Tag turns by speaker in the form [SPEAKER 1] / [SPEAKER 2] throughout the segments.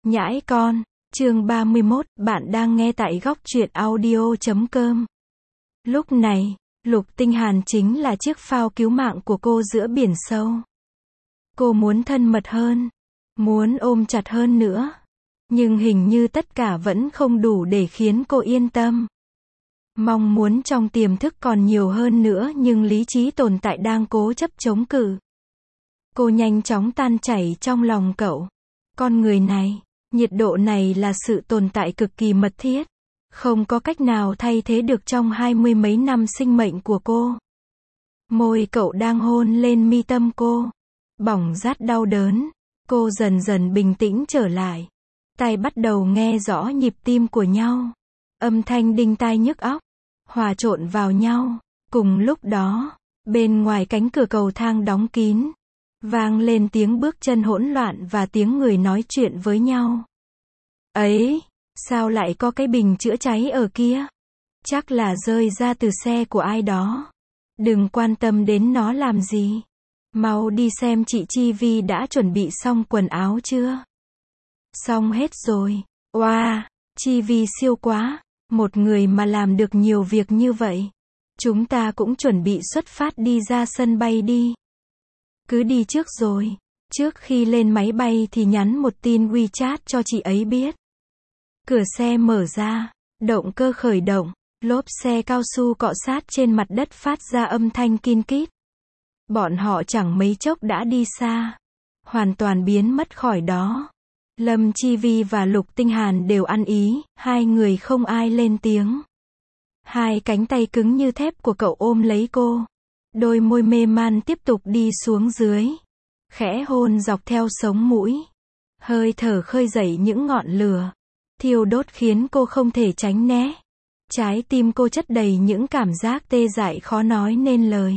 [SPEAKER 1] Nhãi con, chương 31, bạn đang nghe tại góc truyện audio.com. Lúc này, Lục Tinh Hàn chính là chiếc phao cứu mạng của cô giữa biển sâu. Cô muốn thân mật hơn, muốn ôm chặt hơn nữa. Nhưng hình như tất cả vẫn không đủ để khiến cô yên tâm. Mong muốn trong tiềm thức còn nhiều hơn nữa nhưng lý trí tồn tại đang cố chấp chống cự. Cô nhanh chóng tan chảy trong lòng cậu. Con người này, nhiệt độ này là sự tồn tại cực kỳ mật thiết. Không có cách nào thay thế được trong 20 mấy năm sinh mệnh của cô. Môi cậu đang hôn lên mi tâm cô. Bỏng rát đau đớn. Cô dần dần bình tĩnh trở lại. Tai bắt đầu nghe rõ nhịp tim của nhau. Âm thanh đinh tai nhức óc. Hòa trộn vào nhau. Cùng lúc đó, bên ngoài cánh cửa cầu thang đóng kín, vang lên tiếng bước chân hỗn loạn và tiếng người nói chuyện với nhau. Ấy, sao lại có cái bình chữa cháy ở kia? Chắc là rơi ra từ xe của ai đó. Đừng quan tâm đến nó làm gì. Mau đi xem chị Chi Vi đã chuẩn bị xong quần áo chưa? Xong hết rồi. Wow, Chi Vi siêu quá. Một người mà làm được nhiều việc như vậy. Chúng ta cũng chuẩn bị xuất phát đi ra sân bay đi. Cứ đi trước rồi. Trước khi lên máy bay thì nhắn một tin WeChat cho chị ấy biết. Cửa xe mở ra. Động cơ khởi động. Lốp xe cao su cọ sát trên mặt đất phát ra âm thanh kin kít. Bọn họ chẳng mấy chốc đã đi xa. Hoàn toàn biến mất khỏi đó. Lâm Chi Vi và Lục Tinh Hàn đều ăn ý, hai người không ai lên tiếng. Hai cánh tay cứng như thép của cậu ôm lấy cô. Đôi môi mê man tiếp tục đi xuống dưới. Khẽ hôn dọc theo sống mũi. Hơi thở khơi dậy những ngọn lửa. Thiêu đốt khiến cô không thể tránh né. Trái tim cô chất đầy những cảm giác tê dại khó nói nên lời.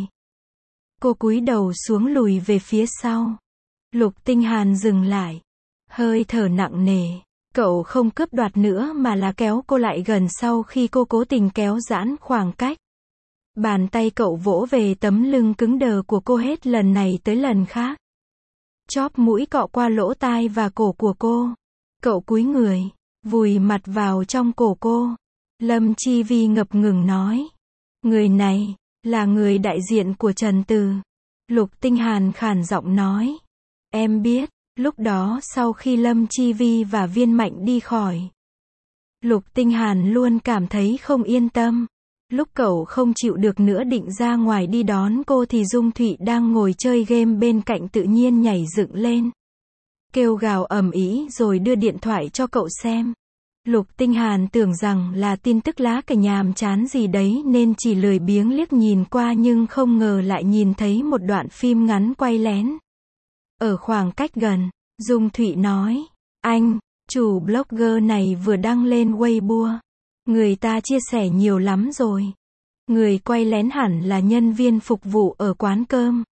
[SPEAKER 1] Cô cúi đầu xuống lùi về phía sau. Lục Tinh Hàn dừng lại. Hơi thở nặng nề. Cậu không cướp đoạt nữa mà là kéo cô lại gần sau khi cô cố tình kéo giãn khoảng cách. Bàn tay cậu vỗ về tấm lưng cứng đờ của cô hết lần này tới lần khác. Chóp mũi cọ qua lỗ tai và cổ của cô. Cậu cúi người, vùi mặt vào trong cổ cô. Lâm Chi Vi ngập ngừng nói. Người này, là người đại diện của Trần Từ. Lục Tinh Hàn khàn giọng nói. Em biết. Lúc đó sau khi Lâm Chi Vi và Viên Mạnh đi khỏi, Lục Tinh Hàn luôn cảm thấy không yên tâm. Lúc cậu không chịu được nữa định ra ngoài đi đón cô thì Dung Thụy đang ngồi chơi game bên cạnh tự nhiên nhảy dựng lên. Kêu gào ầm ĩ rồi đưa điện thoại cho cậu xem. Lục Tinh Hàn tưởng rằng là tin tức lá cải nhàm chán gì đấy nên chỉ lười biếng liếc nhìn qua nhưng không ngờ lại nhìn thấy một đoạn phim ngắn quay lén. Ở khoảng cách gần, Dung Thụy nói, anh, chủ blogger này vừa đăng lên Weibo. Người ta chia sẻ nhiều lắm rồi. Người quay lén hẳn là nhân viên phục vụ ở quán cơm.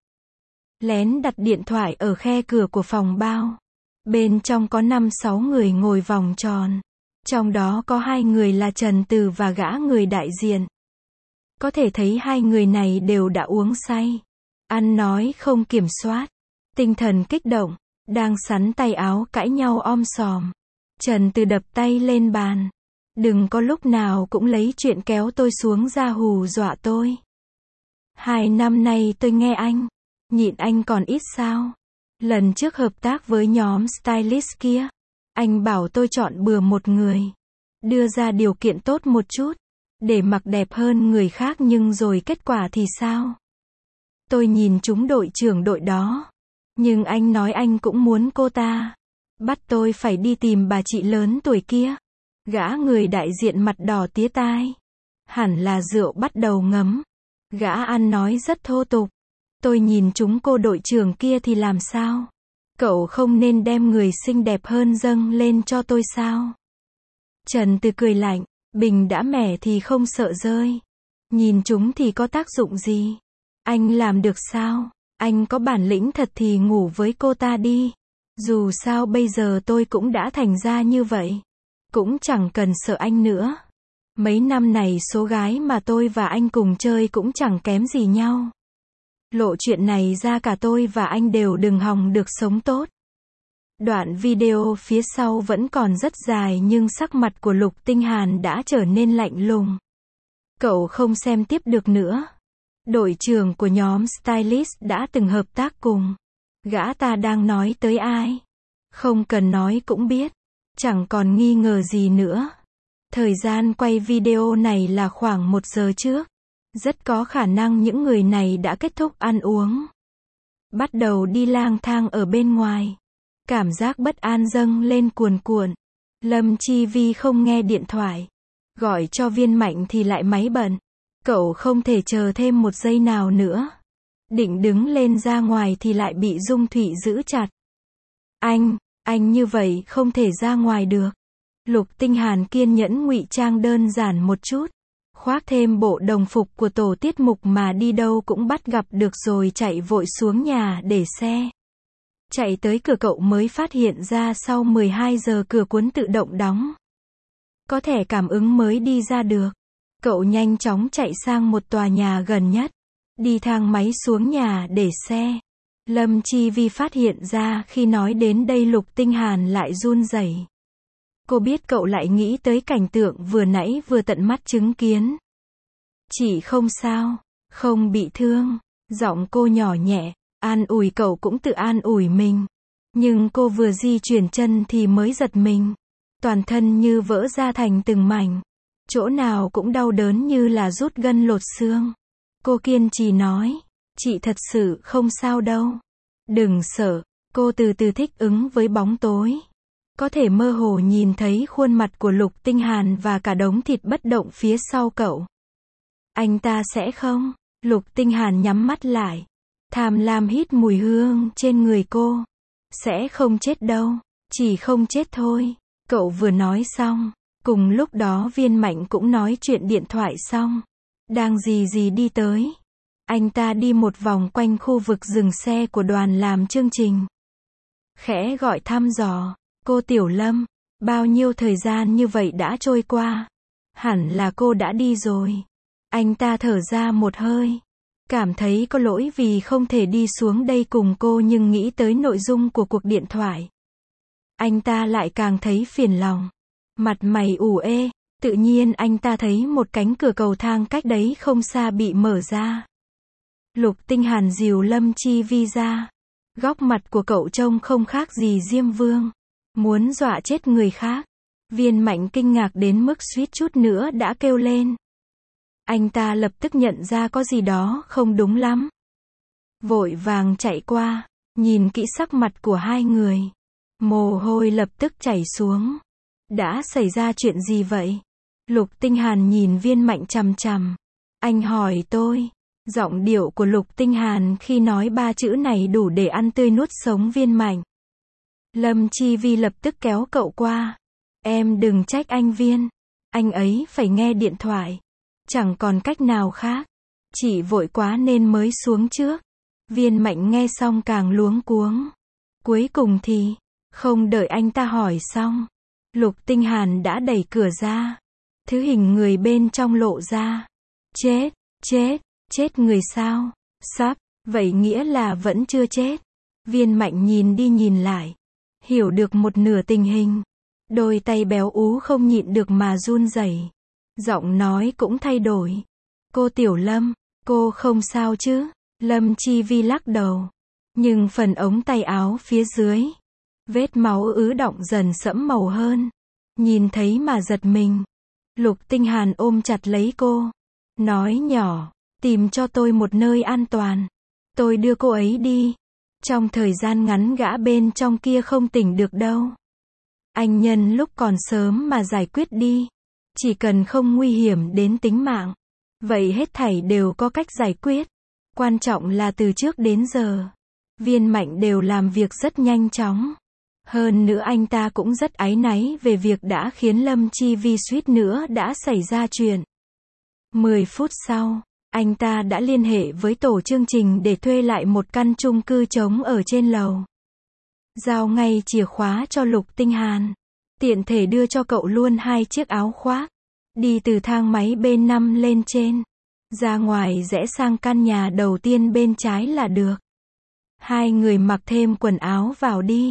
[SPEAKER 1] Lén đặt điện thoại ở khe cửa của phòng bao. Bên trong có 5-6 người ngồi vòng tròn. Trong đó có 2 người là Trần Từ và gã người đại diện. Có thể thấy 2 người này đều đã uống say. Ăn nói không kiểm soát. Tinh thần kích động, đang sắn tay áo cãi nhau om sòm. Trần Từ đập tay lên bàn. Đừng có lúc nào cũng lấy chuyện kéo tôi xuống ra hù dọa tôi. 2 năm nay tôi nghe anh, nhịn anh còn ít sao. Lần trước hợp tác với nhóm stylist kia, anh bảo tôi chọn bừa một người. Đưa ra điều kiện tốt một chút, để mặc đẹp hơn người khác nhưng rồi kết quả thì sao? Tôi nhìn chúng đội trưởng đội đó. Nhưng anh nói anh cũng muốn cô ta. Bắt tôi phải đi tìm bà chị lớn tuổi kia. Gã người đại diện mặt đỏ tía tai. Hẳn là rượu bắt đầu ngấm. Gã ăn nói rất thô tục. Tôi nhìn chúng cô đội trưởng kia thì làm sao? Cậu không nên đem người xinh đẹp hơn dâng lên cho tôi sao? Trần Từ cười lạnh. Bình đã mẻ thì không sợ rơi. Nhìn chúng thì có tác dụng gì? Anh làm được sao? Anh có bản lĩnh thật thì ngủ với cô ta đi. Dù sao bây giờ tôi cũng đã thành ra như vậy. Cũng chẳng cần sợ anh nữa. Mấy năm này số gái mà tôi và anh cùng chơi cũng chẳng kém gì nhau. Lộ chuyện này ra cả tôi và anh đều đừng hòng được sống tốt. Đoạn video phía sau vẫn còn rất dài nhưng sắc mặt của Lục Tinh Hàn đã trở nên lạnh lùng. Cậu không xem tiếp được nữa. Đội trưởng của nhóm stylist đã từng hợp tác cùng. Gã ta đang nói tới ai? Không cần nói cũng biết. Chẳng còn nghi ngờ gì nữa. Thời gian quay video này là khoảng 1 giờ trước. Rất có khả năng những người này đã kết thúc ăn uống. Bắt đầu đi lang thang ở bên ngoài. Cảm giác bất an dâng lên cuồn cuộn. Lâm Chi Vi không nghe điện thoại. Gọi cho Viên Mạnh thì lại máy bận. Cậu không thể chờ thêm 1 giây nào nữa. Định đứng lên ra ngoài thì lại bị Dung Thụy giữ chặt. Anh như vậy không thể ra ngoài được. Lục Tinh Hàn kiên nhẫn ngụy trang đơn giản một chút. Khoác thêm bộ đồng phục của tổ tiết mục mà đi đâu cũng bắt gặp được rồi chạy vội xuống nhà để xe. Chạy tới cửa cậu mới phát hiện ra sau 12 giờ cửa cuốn tự động đóng. Có thẻ cảm ứng mới đi ra được. Cậu nhanh chóng chạy sang một tòa nhà gần nhất. Đi thang máy xuống nhà để xe. Lâm Chi Vi phát hiện ra khi nói đến đây Lục Tinh Hàn lại run rẩy. Cô biết cậu lại nghĩ tới cảnh tượng vừa nãy vừa tận mắt chứng kiến. Chị không sao, không bị thương. Giọng cô nhỏ nhẹ, an ủi cậu cũng tự an ủi mình. Nhưng cô vừa di chuyển chân thì mới giật mình. Toàn thân như vỡ ra thành từng mảnh. Chỗ nào cũng đau đớn như là rút gân lột xương. Cô kiên trì nói, chị thật sự không sao đâu. Đừng sợ, cô từ từ thích ứng với bóng tối. Có thể mơ hồ nhìn thấy khuôn mặt của Lục Tinh Hàn và cả đống thịt bất động phía sau cậu. Anh ta sẽ không? Lục Tinh Hàn nhắm mắt lại. Tham lam hít mùi hương trên người cô. Sẽ không chết đâu. Chỉ không chết thôi. Cậu vừa nói xong. Cùng lúc đó Viên Mạnh cũng nói chuyện điện thoại xong. Đang gì đi tới. Anh ta đi một vòng quanh khu vực dừng xe của đoàn làm chương trình. Khẽ gọi thăm dò. Cô Tiểu Lâm, bao nhiêu thời gian như vậy đã trôi qua. Hẳn là cô đã đi rồi. Anh ta thở ra một hơi. Cảm thấy có lỗi vì không thể đi xuống đây cùng cô nhưng nghĩ tới nội dung của cuộc điện thoại. Anh ta lại càng thấy phiền lòng. Mặt mày ủ ê, tự nhiên anh ta thấy một cánh cửa cầu thang cách đấy không xa bị mở ra. Lục Tinh Hàn dìu Lâm Chi Vi ra. Góc mặt của cậu trông không khác gì Diêm Vương. Muốn dọa chết người khác. Viên Mạnh kinh ngạc đến mức suýt chút nữa đã kêu lên. Anh ta lập tức nhận ra có gì đó không đúng lắm. Vội vàng chạy qua, nhìn kỹ sắc mặt của hai người. Mồ hôi lập tức chảy xuống. Đã xảy ra chuyện gì vậy? Lục Tinh Hàn nhìn Viên Mạnh chằm chằm. Anh hỏi tôi. Giọng điệu của Lục Tinh Hàn khi nói 3 chữ này đủ để ăn tươi nuốt sống Viên Mạnh. Lâm Chi Vi lập tức kéo cậu qua. Em đừng trách anh Viên. Anh ấy phải nghe điện thoại. Chẳng còn cách nào khác. Chị vội quá nên mới xuống trước. Viên Mạnh nghe xong càng luống cuống. Cuối cùng thì, không đợi anh ta hỏi xong. Lục Tinh Hàn đã đẩy cửa ra. Thứ hình người bên trong lộ ra. Chết người sao? Sắp, vậy nghĩa là vẫn chưa chết. Viên Mạnh nhìn đi nhìn lại. Hiểu được một nửa tình hình. Đôi tay béo ú không nhịn được mà run rẩy. Giọng nói cũng thay đổi. Cô Tiểu Lâm, cô không sao chứ? Lâm Chi Vi lắc đầu. Nhưng phần ống tay áo phía dưới. Vết máu ứ đọng dần sẫm màu hơn. Nhìn thấy mà giật mình. Lục Tinh Hàn ôm chặt lấy cô. Nói nhỏ, tìm cho tôi một nơi an toàn. Tôi đưa cô ấy đi. Trong thời gian ngắn gã bên trong kia không tỉnh được đâu. Anh nhân lúc còn sớm mà giải quyết đi. Chỉ cần không nguy hiểm đến tính mạng. Vậy hết thảy đều có cách giải quyết. Quan trọng là từ trước đến giờ. Viên Mạnh đều làm việc rất nhanh chóng. Hơn nữa anh ta cũng rất áy náy về việc đã khiến Lâm Chi Vi suýt nữa đã xảy ra chuyện. 10 phút sau, anh ta đã liên hệ với tổ chương trình để thuê lại một căn chung cư trống ở trên lầu. Giao ngay chìa khóa cho Lục Tinh Hàn. Tiện thể đưa cho cậu luôn 2 chiếc áo khoác. Đi từ thang máy bên 5 lên trên. Ra ngoài rẽ sang căn nhà đầu tiên bên trái là được. Hai người mặc thêm quần áo vào đi.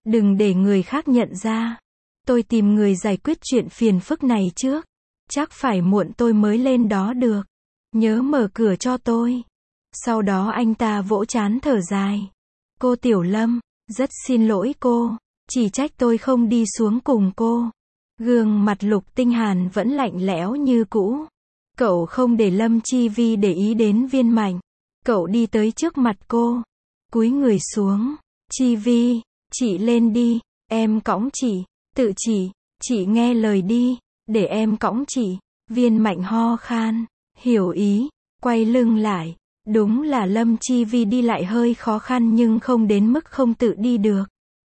[SPEAKER 1] Đừng để người khác nhận ra. Tôi tìm người giải quyết chuyện phiền phức này trước. Chắc phải muộn tôi mới lên đó được. Nhớ mở cửa cho tôi. Sau đó anh ta vỗ trán thở dài. Cô Tiểu Lâm, rất xin lỗi cô. Chỉ trách tôi không đi xuống cùng cô. Gương mặt Lục Tinh Hàn vẫn lạnh lẽo như cũ. Cậu không để Lâm Chi Vi để ý đến Viên Mạnh. Cậu đi tới trước mặt cô. Cúi người xuống. Chi Vi, chị lên đi. Em cõng chị. Tự chị nghe lời đi. Để em cõng chị. Viên Mạnh ho khan. Hiểu ý. Quay lưng lại. Đúng là Lâm Chi Vi đi lại hơi khó khăn nhưng không đến mức không tự đi được.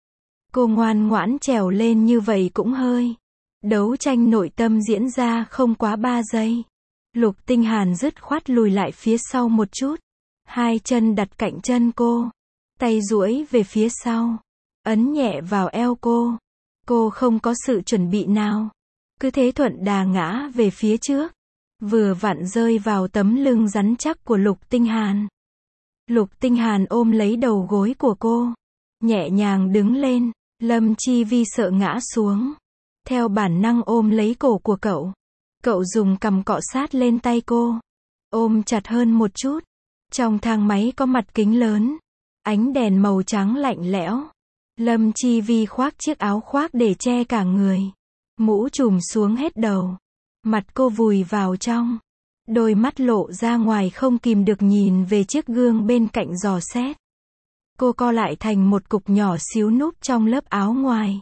[SPEAKER 1] Cô ngoan ngoãn trèo lên như vậy cũng hơi. Đấu tranh nội tâm diễn ra không quá 3 giây. Lục Tinh Hàn dứt khoát lùi lại phía sau một chút. Hai chân đặt cạnh chân cô. Tay duỗi về phía sau. Ấn nhẹ vào eo cô. Cô không có sự chuẩn bị nào. Cứ thế thuận đà ngã về phía trước. Vừa vặn rơi vào tấm lưng rắn chắc của Lục Tinh Hàn. Lục Tinh Hàn ôm lấy đầu gối của cô. Nhẹ nhàng đứng lên. Lâm Chi Vi sợ ngã xuống. Theo bản năng ôm lấy cổ của cậu. Cậu dùng cằm cọ sát lên tay cô. Ôm chặt hơn một chút. Trong thang máy có mặt kính lớn. Ánh đèn màu trắng lạnh lẽo. Lâm Chi Vi khoác chiếc áo khoác để che cả người. Mũ trùm xuống hết đầu. Mặt cô vùi vào trong. Đôi mắt lộ ra ngoài không kìm được nhìn về chiếc gương bên cạnh dò xét. Cô co lại thành một cục nhỏ xíu núp trong lớp áo ngoài.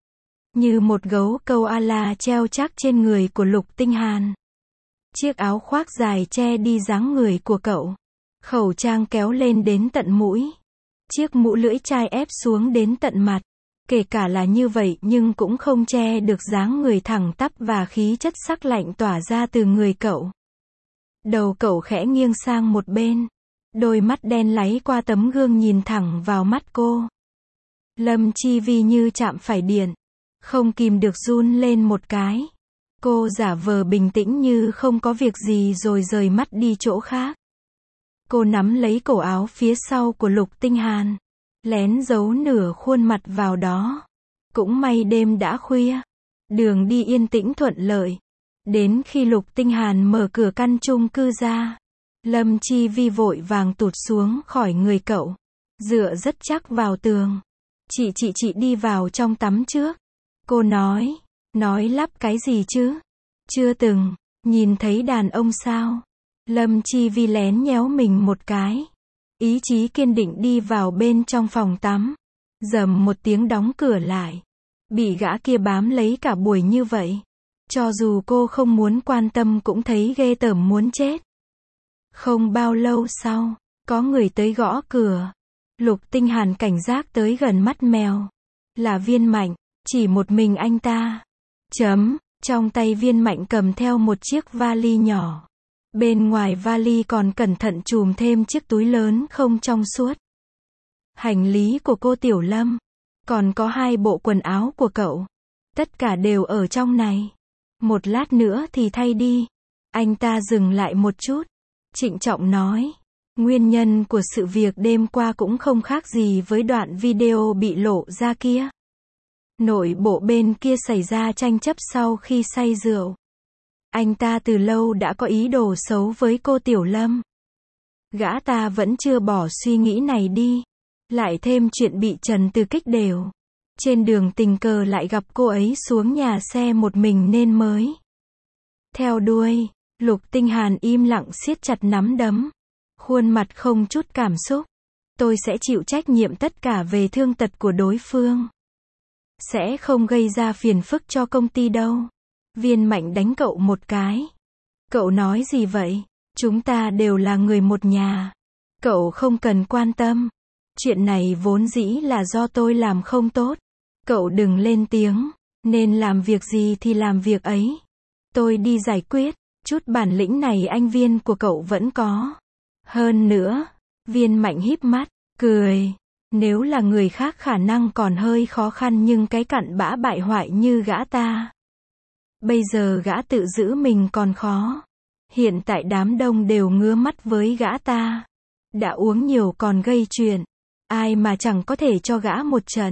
[SPEAKER 1] Như một gấu koala treo chắc trên người của Lục Tinh Hàn. Chiếc áo khoác dài che đi dáng người của cậu. Khẩu trang kéo lên đến tận mũi. Chiếc mũ lưỡi chai ép xuống đến tận mặt. Kể cả là như vậy nhưng cũng không che được dáng người thẳng tắp và khí chất sắc lạnh tỏa ra từ người cậu. Đầu cậu khẽ nghiêng sang một bên. Đôi mắt đen láy qua tấm gương nhìn thẳng vào mắt cô. Lâm Chi Vi như chạm phải điện. Không kìm được run lên một cái. Cô giả vờ bình tĩnh như không có việc gì rồi rời mắt đi chỗ khác. Cô nắm lấy cổ áo phía sau của Lục Tinh Hàn. Lén giấu nửa khuôn mặt vào đó. Cũng may đêm đã khuya. Đường đi yên tĩnh thuận lợi. Đến khi Lục Tinh Hàn mở cửa căn chung cư ra. Lâm Chi Vi vội vàng tụt xuống khỏi người cậu. Dựa rất chắc vào tường. Chị đi vào trong tắm trước. Cô nói lắp cái gì chứ? Chưa từng, nhìn thấy đàn ông sao? Lâm Chi Vi lén nhéo mình một cái. Ý chí kiên định đi vào bên trong phòng tắm. Rầm một tiếng đóng cửa lại. Bị gã kia bám lấy cả buổi như vậy. Cho dù cô không muốn quan tâm cũng thấy ghê tởm muốn chết. Không bao lâu sau, có người tới gõ cửa. Lục Tinh Hàn cảnh giác tới gần mắt mèo. Là Viên Mạnh, chỉ một mình anh ta. Trong tay Viên Mạnh cầm theo một chiếc vali nhỏ. Bên ngoài vali còn cẩn thận chùm thêm chiếc túi lớn không trong suốt. Hành lý của cô Tiểu Lâm. Còn có 2 bộ quần áo của cậu. Tất cả đều ở trong này. Một lát nữa thì thay đi. Anh ta dừng lại một chút. Trịnh trọng nói. Nguyên nhân của sự việc đêm qua cũng không khác gì với đoạn video bị lộ ra kia. Nội bộ bên kia xảy ra tranh chấp sau khi say rượu. Anh ta từ lâu đã có ý đồ xấu với cô Tiểu Lâm. Gã ta vẫn chưa bỏ suy nghĩ này đi. Lại thêm chuyện bị Trần Từ kích đều. Trên đường tình cờ lại gặp cô ấy xuống nhà xe một mình nên mới theo đuôi. Lục Tinh Hàn im lặng siết chặt nắm đấm. Khuôn mặt không chút cảm xúc. Tôi sẽ chịu trách nhiệm tất cả về thương tật của đối phương. Sẽ không gây ra phiền phức cho công ty đâu. Viên Mạnh đánh cậu một cái. Cậu nói gì vậy? Chúng ta đều là người một nhà. Cậu không cần quan tâm. Chuyện này vốn dĩ là do tôi làm không tốt. Cậu đừng lên tiếng. Nên làm việc gì thì làm việc ấy. Tôi đi giải quyết. Chút bản lĩnh này anh Viên của cậu vẫn có. Hơn nữa. Viên Mạnh híp mắt, cười. Nếu là người khác khả năng còn hơi khó khăn nhưng cái cặn bã bại hoại như gã ta. Bây giờ gã tự giữ mình còn khó. Hiện tại đám đông đều ngứa mắt với gã ta. Đã uống nhiều còn gây chuyện. Ai mà chẳng có thể cho gã một trận.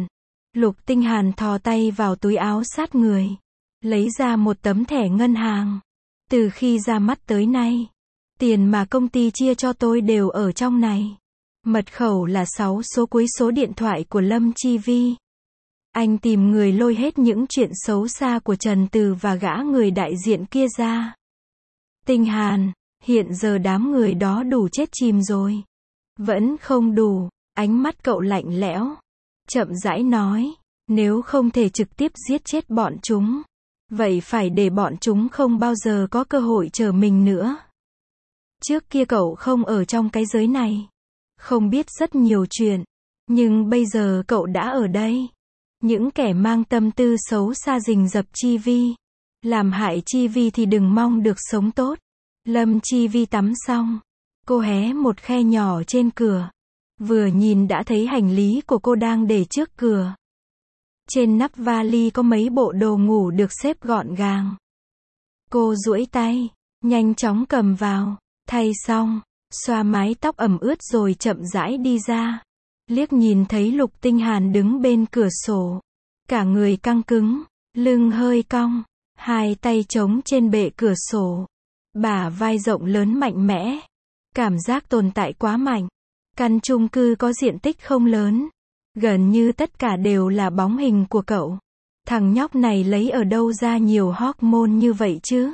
[SPEAKER 1] Lục Tinh Hàn thò tay vào túi áo sát người, lấy ra một tấm thẻ ngân hàng. Từ khi ra mắt tới nay, tiền mà công ty chia cho tôi đều ở trong này. Mật khẩu là 6 số cuối số điện thoại của Lâm Chi Vi. Anh tìm người lôi hết những chuyện xấu xa của Trần Từ và gã người đại diện kia ra. Tinh Hàn, hiện giờ đám người đó đủ chết chìm rồi. Vẫn không đủ, ánh mắt cậu lạnh lẽo. Chậm rãi nói, nếu không thể trực tiếp giết chết bọn chúng, vậy phải để bọn chúng không bao giờ có cơ hội trở mình nữa. Trước kia cậu không ở trong cái giới này, không biết rất nhiều chuyện, nhưng bây giờ cậu đã ở đây. Những kẻ mang tâm tư xấu xa rình rập Chi Vi, làm hại Chi Vi thì đừng mong được sống tốt. Lâm Chi Vi tắm xong, cô hé một khe nhỏ trên cửa. Vừa nhìn đã thấy hành lý của cô đang để trước cửa. Trên nắp vali có mấy bộ đồ ngủ được xếp gọn gàng. Cô duỗi tay, nhanh chóng cầm vào, thay xong, xoa mái tóc ẩm ướt rồi chậm rãi đi ra. Liếc nhìn thấy Lục Tinh Hàn đứng bên cửa sổ, cả người căng cứng, lưng hơi cong, hai tay chống trên bệ cửa sổ, bả vai rộng lớn mạnh mẽ. Cảm giác tồn tại quá mạnh. Căn chung cư có diện tích không lớn, gần như tất cả đều là bóng hình của cậu. Thằng nhóc này lấy ở đâu ra nhiều hormone như vậy chứ?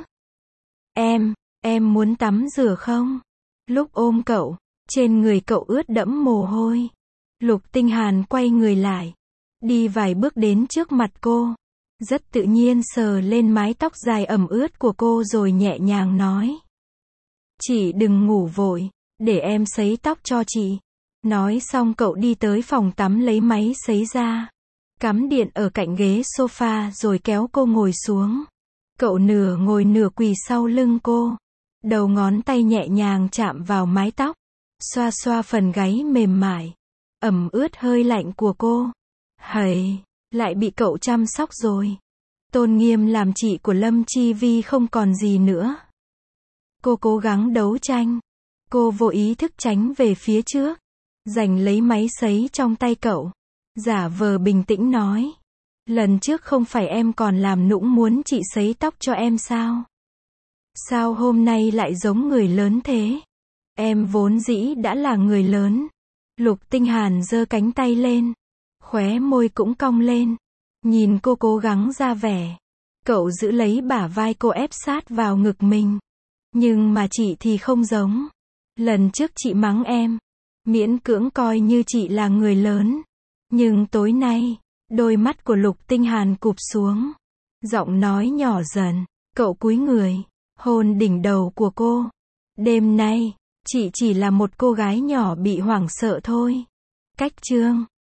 [SPEAKER 1] Em muốn tắm rửa không? Lúc ôm cậu, trên người cậu ướt đẫm mồ hôi. Lục Tinh Hàn quay người lại, đi vài bước đến trước mặt cô, rất tự nhiên sờ lên mái tóc dài ẩm ướt của cô rồi nhẹ nhàng nói. Chị đừng ngủ vội, để em sấy tóc cho chị. Nói xong cậu đi tới phòng tắm lấy máy sấy ra, cắm điện ở cạnh ghế sofa rồi kéo cô ngồi xuống. Cậu nửa ngồi nửa quỳ sau lưng cô, đầu ngón tay nhẹ nhàng chạm vào mái tóc, xoa xoa phần gáy mềm mại, ẩm ướt hơi lạnh của cô. Hầy, lại bị cậu chăm sóc rồi. Tôn nghiêm làm chị của Lâm Chi Vi không còn gì nữa. Cô cố gắng đấu tranh. Cô vô ý thức tránh về phía trước, giành lấy máy sấy trong tay cậu, giả vờ bình tĩnh nói. Lần trước không phải em còn làm nũng muốn chị sấy tóc cho em sao? Sao hôm nay lại giống người lớn thế? Em vốn dĩ đã là người lớn. Lục Tinh Hàn giơ cánh tay lên, khóe môi cũng cong lên, nhìn cô cố gắng ra vẻ. Cậu giữ lấy bả vai cô ép sát vào ngực mình. Nhưng mà chị thì không giống. Lần trước chị mắng em, miễn cưỡng coi như chị là người lớn. Nhưng tối nay, đôi mắt của Lục Tinh Hàn cụp xuống, giọng nói nhỏ dần, cậu cúi người, hôn đỉnh đầu của cô. Đêm nay, chị chỉ là một cô gái nhỏ bị hoảng sợ thôi. Cách chương